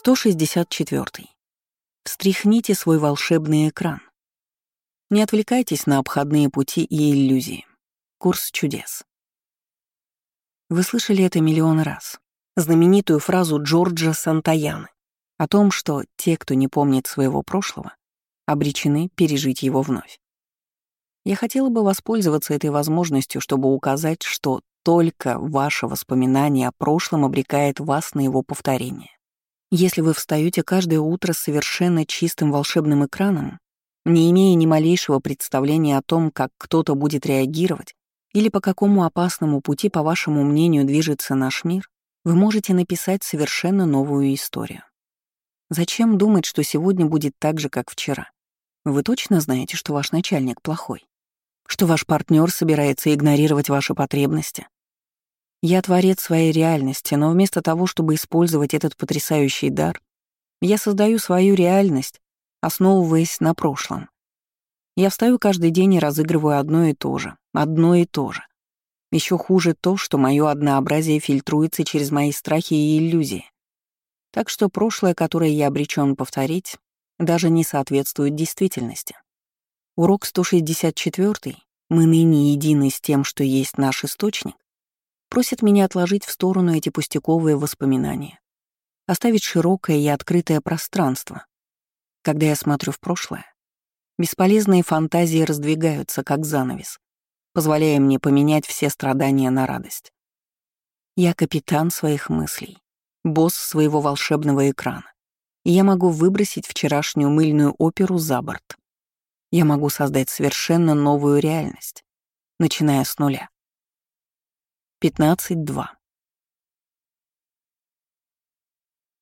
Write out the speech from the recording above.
164. Встряхните свой волшебный экран. Не отвлекайтесь на обходные пути и иллюзии. Курс чудес. Вы слышали это миллион раз. Знаменитую фразу Джорджа Сантаяны о том, что те, кто не помнит своего прошлого, обречены пережить его вновь. Я хотела бы воспользоваться этой возможностью, чтобы указать, что только ваше воспоминание о прошлом обрекает вас на его повторение. Если вы встаете каждое утро с совершенно чистым волшебным экраном, не имея ни малейшего представления о том, как кто-то будет реагировать или по какому опасному пути, по вашему мнению, движется наш мир, вы можете написать совершенно новую историю. Зачем думать, что сегодня будет так же, как вчера? Вы точно знаете, что ваш начальник плохой? Что ваш партнер собирается игнорировать ваши потребности? Я творец своей реальности, но вместо того, чтобы использовать этот потрясающий дар, я создаю свою реальность, основываясь на прошлом. Я встаю каждый день и разыгрываю одно и то же. Еще хуже то, что мое однообразие фильтруется через мои страхи и иллюзии. Так что прошлое, которое я обречен повторить, даже не соответствует действительности. Урок 164, мы ныне едины с тем, что есть наш источник, просит меня отложить в сторону эти пустяковые воспоминания, оставить широкое и открытое пространство. Когда я смотрю в прошлое, бесполезные фантазии раздвигаются, как занавес, позволяя мне поменять все страдания на радость. Я капитан своих мыслей, босс своего волшебного экрана, и я могу выбросить вчерашнюю мыльную оперу за борт. Я могу создать совершенно новую реальность, начиная с нуля. 15.2.